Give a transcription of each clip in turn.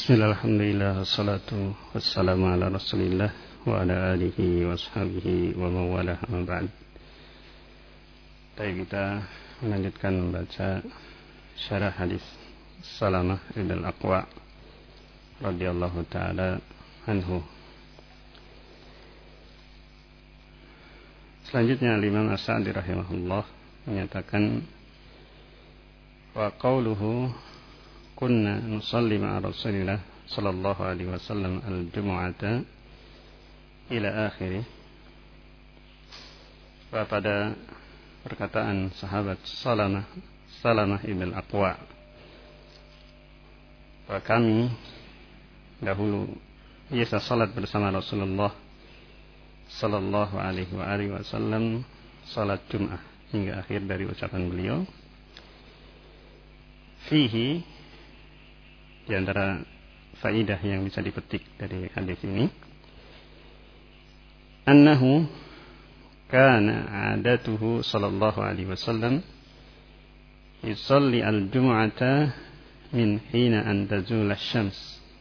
Bismillah, alhamdulillah, wassalatu wassalamu ala rasulillah wa ala alihi wa sahbihi wa mawalah amma ba'd. Kita melanjutkan membaca syarah hadis Salamah ibn al-Aqwa radhiyallahu ta'ala anhu. Selanjutnya Imam As-Sa'di rahimahullah menyatakan wa qawluhu kunna nusalli ma'a Rasulillah sallallahu alaihi wasallam al-jumu'ata ila akhirih. Wa pada perkataan sahabat Salamah ibn al-Aqwa, wa kami dahulu biasa salat bersama Rasulullah sallallahu alaihi wasallam salat Jum'ah, hingga akhir dari ucapan beliau. Fihi, di antara faidah yang bisa dipetik dari hadis ini, annahu kana adatuhu sallallahu alaihi wasallam yusalli al-jumu'ata min hina an tazul asy-syams.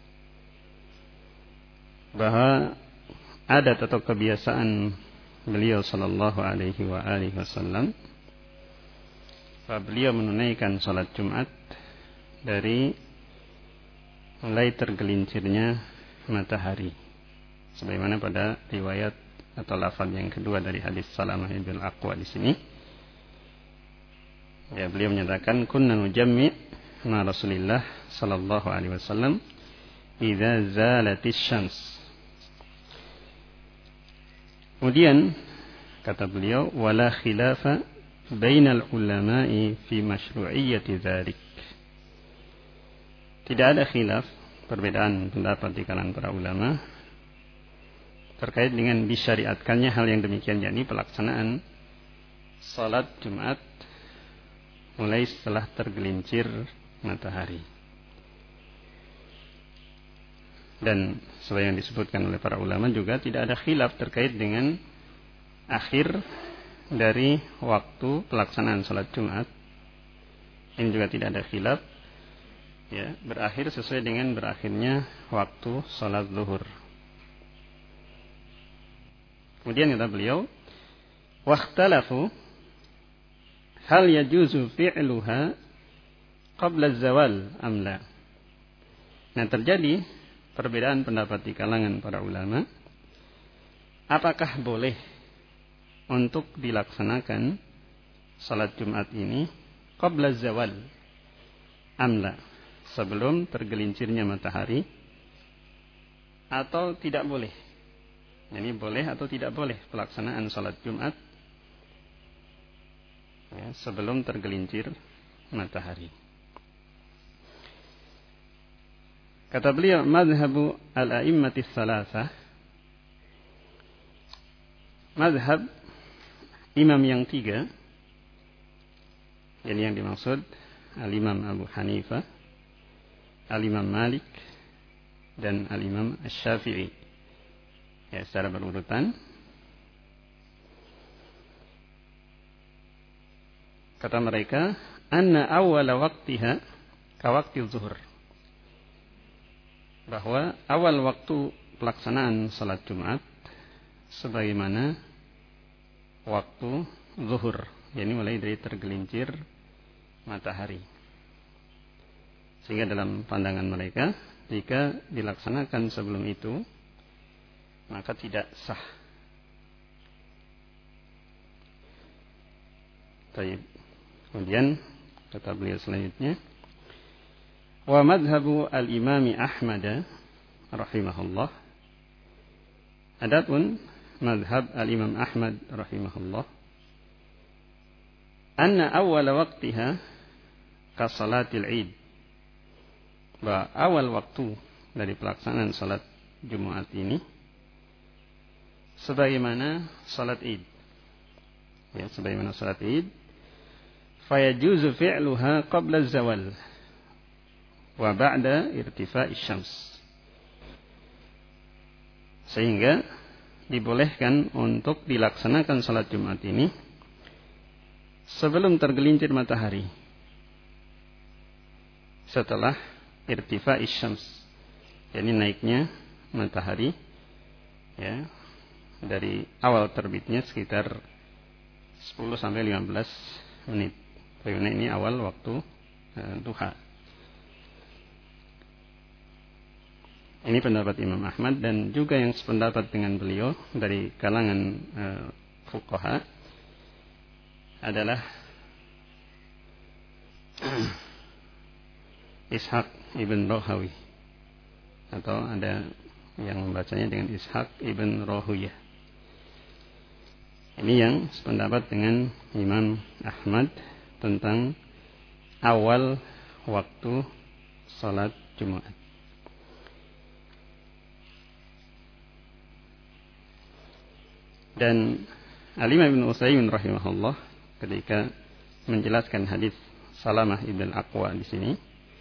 Bahwa adat atau kebiasaan beliau sallallahu alaihi wasallam, bahwa beliau menunaikan salat Jumat dari mulai tergelincirnya matahari, sebagaimana pada riwayat atau lafaz yang kedua dari hadis Salamah ibn al-Aqwa di sini. Ya, beliau menyatakan kunna nujammi ma Rasulillah sallallahu alaihi wasallam idza zalatis syams. Kemudian kata beliau, wala khilafa bainal ulama'i fi masyru'iyyati dzalik. Tidak ada khilaf, perbedaan pendapat di kalangan para ulama terkait dengan disyariatkannya hal yang demikian, yakni pelaksanaan salat Jumat mulai setelah tergelincir matahari. Dan seperti yang disebutkan oleh para ulama juga tidak ada khilaf terkait dengan akhir dari waktu pelaksanaan salat Jumat. Ini juga tidak ada khilaf, ya, berakhir sesuai dengan berakhirnya waktu salat zuhur. Kemudian kata beliau, wakhtalafu hal yajuzu fi'luha qabla az-zawal am la. Nah, terjadi perbedaan pendapat di kalangan para ulama, apakah boleh untuk dilaksanakan salat Jumat ini qabla az-zawal am la, sebelum tergelincirnya matahari, atau tidak boleh. Jadi boleh atau tidak boleh pelaksanaan salat Jumat, ya, sebelum tergelincir matahari. Kata beliau, madhabu al-a'immatis salasah, madhab imam yang tiga, yang dimaksud al-imam Abu Hanifah, al-imam Malik, dan al-imam Asy-Syafi'i, ya, secara berurutan. Kata mereka, anna awwala waqtiha ka waqti zuhur, bahwa awal waktu pelaksanaan salat Jumat sebagaimana waktu zuhur, yakni mulai dari tergelincir matahari. Sehingga dalam pandangan mereka, jika dilaksanakan sebelum itu, maka tidak sah. Baik. Kemudian kata beliau selanjutnya, wa madhabu al-imami Ahmad rahimahullah, adapun madhab al-imam Ahmad rahimahullah, anna awwala waqtiha ka salatil Id, bahwa awal waktu dari pelaksanaan salat Jumat ini sebagaimana salat Id, ya, sebagaimana salat Id, fayajuzu fi'luha qabla az-zawal wa ba'da irtifa'i syams, sehingga dibolehkan untuk dilaksanakan salat Jumat ini sebelum tergelincir matahari, setelah irtifa'i syams, Jadi naiknya matahari ya dari awal terbitnya sekitar 10 sampai 15 menit. Karena ini awal waktu duha. Ini pendapat Imam Ahmad dan juga yang sependapat dengan beliau dari kalangan fuqaha adalah Ishaq ibn Rahawi, atau ada yang membacanya dengan Ishaq ibn Rahuyah. Ini yang sependapat dengan Imam Ahmad tentang awal waktu salat Jumat. Dan Al-Imam Ibn Utsaimin rahimahullah ketika menjelaskan hadis Salamah ibn Al-Aqwa di sini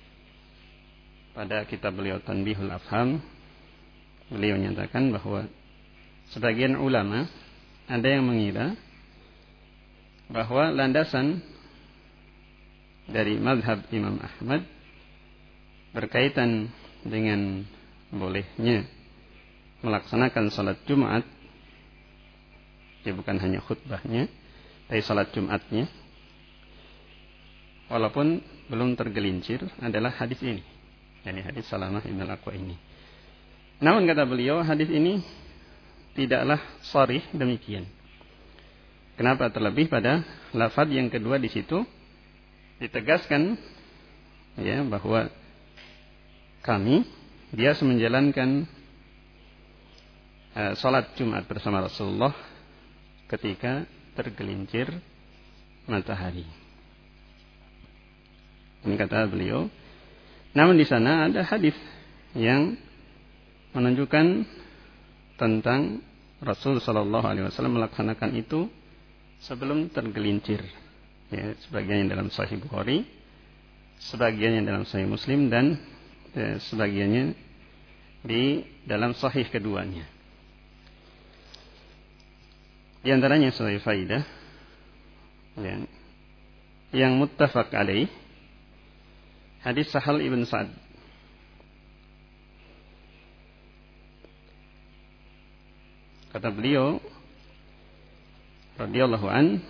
pada kitab beliau Tanbihul Afham, beliau menyatakan bahwa sebagian ulama ada yang mengira bahwa landasan dari mazhab Imam Ahmad berkaitan dengan bolehnya melaksanakan salat Jumat, ya bukan hanya khutbahnya, tapi salat Jumatnya, walaupun belum tergelincir, adalah hadis ini, yakni hadis Salamah ibn Al-Aqwa ini. Namun kata beliau, hadis ini tidaklah sharih demikian. Kenapa? Terlebih pada lafaz yang kedua di situ ditegaskan ya bahwa kami biasa menjalankan salat Jumat bersama Rasulullah ketika tergelincir matahari. Ini kata beliau. Namun di sana ada hadis yang menunjukkan tentang Rasul Shallallahu Alaihi Wasallam melaksanakan itu sebelum tergelincir. Ya, sebagiannya dalam Sahih Bukhari, sebagiannya dalam Sahih Muslim, dan sebagiannya di dalam Sahih keduanya. Di antaranya sebagai faidah yang muttafaq alaih hadis Sahal ibn Sa'ad. Kata beliau radhiyallahu an,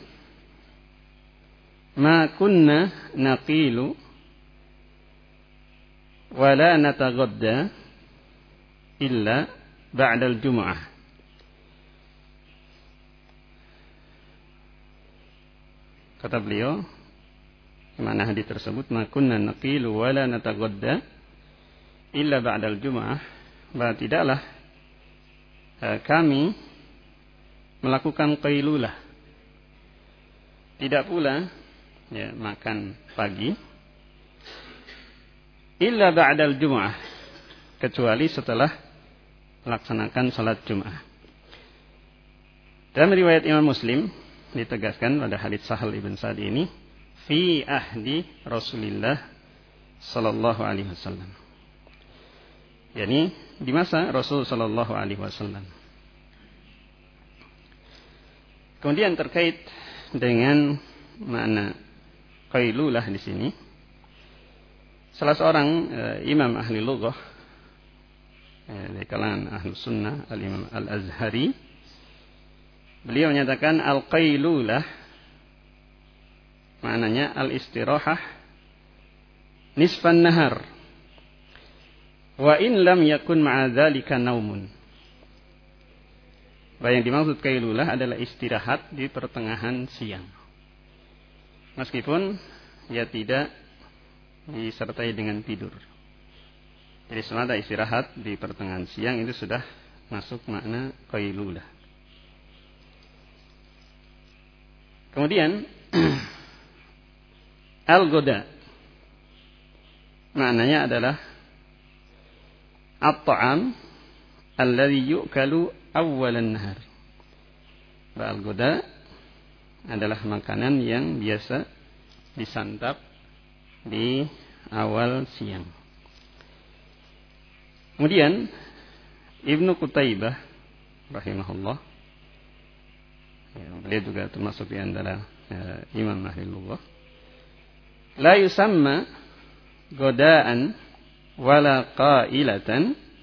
ma kunna naqilu wa la nataghadda illa ba'da al-jum'ah. Kata beliau, mana hadis tersebut, ma kunna naqilu wa la nataghadda illa ba'da al-jum'ah, bahwa tidaklah kami melakukan qailulah, tidak pula ya makan pagi, illa ba'da al-jum'ah, kecuali setelah melaksanakan salat Jum'ah. Dalam riwayat Imam Muslim ditegaskan pada hadits Sahal ibn Sa'ad ini, fi ahdi Rasulillah sallallahu alaihi wasallam, yakni di masa Rasul sallallahu alaihi wasallam. Kemudian terkait dengan makna qailulah di sini, salah seorang imam ahli lughah dari kalangan ahli sunnah, al-Imam Al-Azhari, beliau menyatakan al-qailulah maknanya al-istirahah nisfan nahar wa in lam yakun ma'a dzalika naumun. Bahwa yang dimaksud qailulah adalah istirahat di pertengahan siang, meskipun ya tidak disertai dengan tidur. Jadi semata istirahat di pertengahan siang itu sudah masuk makna qailulah. Kemudian al-ghoda maknanya adalah at-ta'am alladhi yu'kalu awwalan nahar. Al-ghoda adalah makanan yang biasa disantap di awal siang. Kemudian Ibnu Qutaibah rahimahullah, beliau juga termasuk di antara imam ahli lughah, la yusamma godaan wala qailatan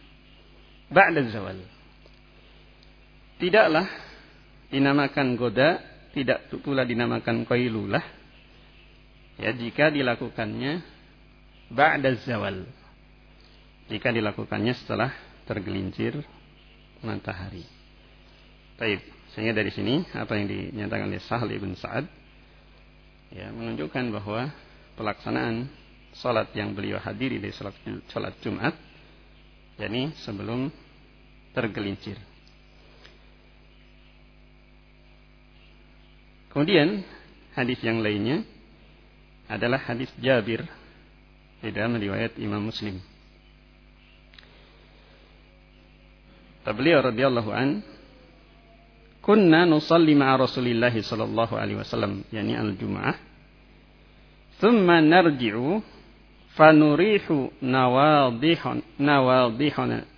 ba'da zawal. Tidaklah dinamakan goda, tidak pula dinamakan qailulah, ya, jika dilakukannya ba'da zawal. Jika dilakukannya setelah tergelincir matahari. Baik, sehingga dari sini apa yang dinyatakan oleh Sahl ibn Sa'ad, ya, menunjukkan bahwa pelaksanaan salat yang beliau hadiri dari salat Jumat, yakni sebelum tergelincir. Kemudian hadis yang lainnya adalah hadis Jabir di dalam riwayat Imam Muslim. Beliau radhiyallahu an, kunna nusalli ma'a Rasulillah sallallahu alaihi wasallam, yakni al-jum'ah, thumma narji'u fanurihu nawadihana.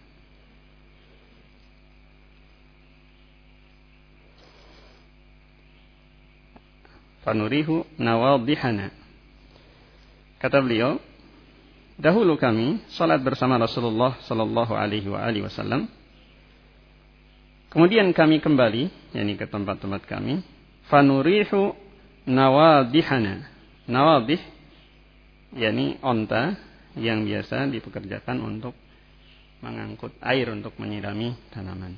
Fanurihu nawadihana. Kata beliau, dahulu kami salat bersama Rasulullah sallallahu alaihi wasallam. Kemudian kami kembali, yakni ke tempat-tempat kami. Fanurihu nawadihana. Nawadih, yakni onta yang biasa dipekerjakan untuk mengangkut air untuk menyirami tanaman.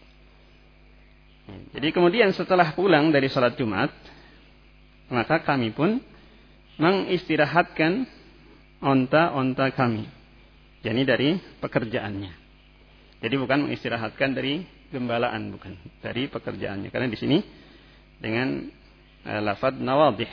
Jadi kemudian setelah pulang dari salat Jumat, maka kami pun mengistirahatkan onta-onta kami, yakni dari pekerjaannya. Jadi bukan mengistirahatkan dari gembalaan, bukan, dari pekerjaannya. Karena di sini dengan lafaz nawadih.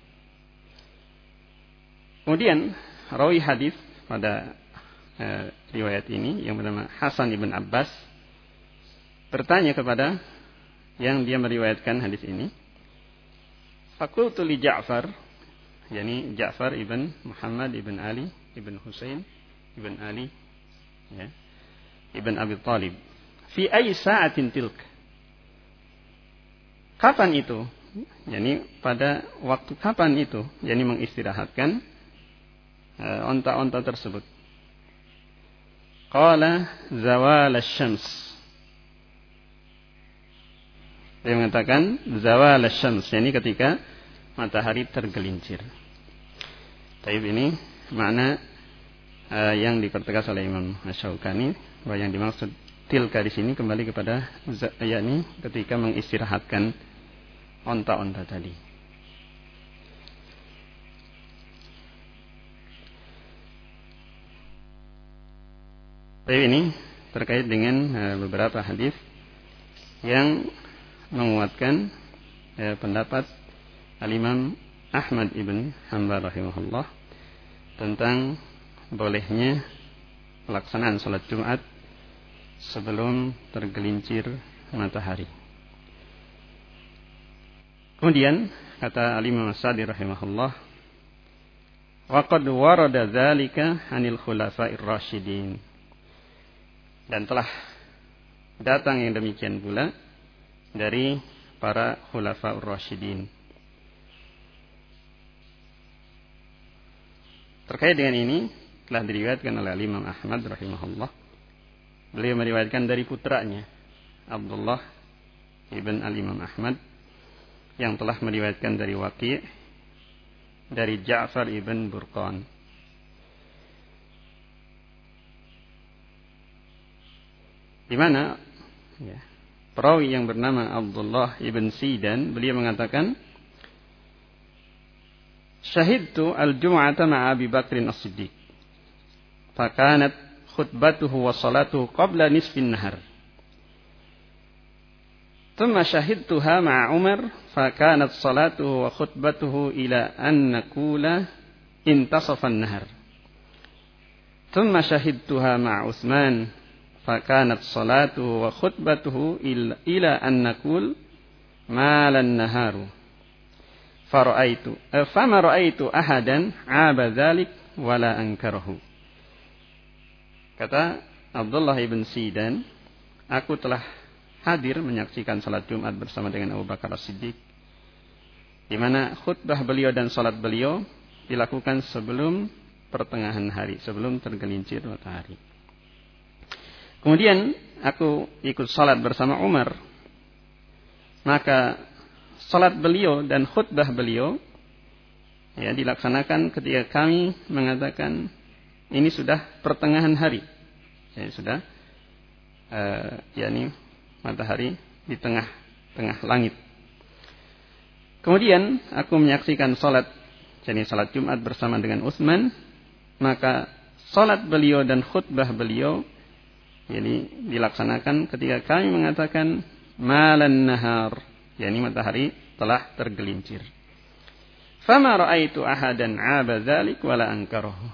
Kemudian rawi hadis pada riwayat ini yang bernama Hasan ibn Abbas bertanya kepada yang dia meriwayatkan hadis ini. Fakultu li Ja'far, yakni Ja'far ibn Muhammad ibn Ali ibn Husain ibn Ali, ya, ibn Abi Talib, fi ayyi sa'atin tilk. Kapan itu? Yani pada waktu kapan itu? Yani mengistirahatkan onta-onta tersebut. Qala zawal asy-syams. Dia mengatakan zawal asy-syams, yani ketika matahari tergelincir. Taib, ini makna yang dipertegas oleh Imam Asy-Syaukani, bahwa yang dimaksud tilka di sini kembali kepada yakni ketika mengistirahatkan onta-onta tadi. Tapi ini terkait dengan beberapa hadis yang menguatkan pendapat Al-Imam Ahmad ibn Hanbal rahimahullah tentang bolehnya pelaksanaan salat Jumat sebelum tergelincir matahari. Kemudian kata Al-Imam As-Sadi rahimahullah, wa qad warada dzalika 'anil khulafa'ir rasyidin. Dan telah datang yang demikian pula dari para khulafa'ur rasyidin. Terkait dengan ini telah diriwayatkan oleh Imam Ahmad rahimahullah. Beliau meriwayatkan dari putranya Abdullah ibn Al-Imam Ahmad, yang telah meriwayatkan dari Waqi' dari Ja'far ibn Burqan. Di mana ya, perawi yang bernama Abdullah ibn Sidan, beliau mengatakan, syahidtu al-jum'ata ma'a Abi Bakrin as-Siddiq, fakanat khutbatuhu wa salatuhu qabla nisfin nahar. Thumma syahidtuha ma'a Umar, fakanat salatuhu wa khutbatuhu ila an nakula intasafan nahar. Thumma syahidtuha ma'a Utsman, fakanat salatuhu wa khutbatuhu ila an nakul malan naharu. Fama ra'aitu ahadan 'aba dzalik wala ankarahu. Kata Abdullah ibn Sidan, aku telah hadir menyaksikan salat Jumat bersama dengan Abu Bakar As-Siddiq, di mana khutbah beliau dan salat beliau dilakukan sebelum pertengahan hari, sebelum tergelincir matahari. Kemudian aku ikut salat bersama Umar. Maka salat beliau dan khutbah beliau dilaksanakan ketika kami mengatakan ini sudah pertengahan hari. Sudah matahari di tengah langit. Kemudian aku menyaksikan salat Jumat bersama dengan Utsman, maka salat beliau dan khutbah beliau dilaksanakan ketika kami mengatakan malan nahar, matahari telah tergelincir. Fama ra'aitu ahadan 'aba dzalik wala ankarahu.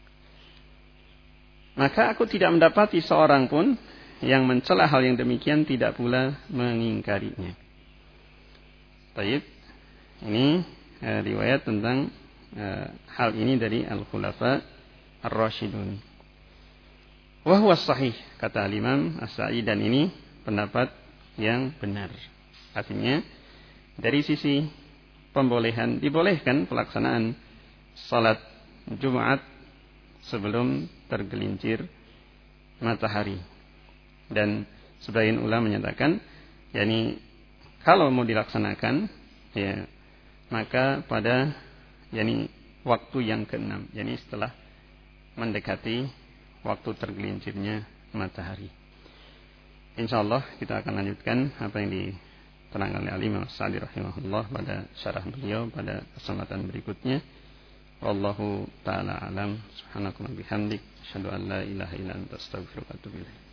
Maka aku tidak mendapati seorang pun yang mencela hal yang demikian, tidak pula mengingkarinya. Baik, ini riwayat tentang hal ini dari Al-Khulafa Ar-Rasyidun. Wa huwa sahih, kata Imam As-Sa'di, dan ini pendapat yang benar. Artinya dari sisi dibolehkan pelaksanaan salat Jumat sebelum tergelincir matahari. Dan sebagian ulama menyatakan kalau mau dilaksanakan maka pada waktu yang ke-6, setelah mendekati waktu tergelincirnya matahari. Insyaallah kita akan lanjutkan apa yang diterangkan oleh Imam As-Sa'di rahimahullah pada syarah beliau pada kesempatan berikutnya. Wallahu taala alam. Subhanakallahumma bihamdik, asyhadu an la ilaha illa anta, astaghfiruka wa atubu ilaik.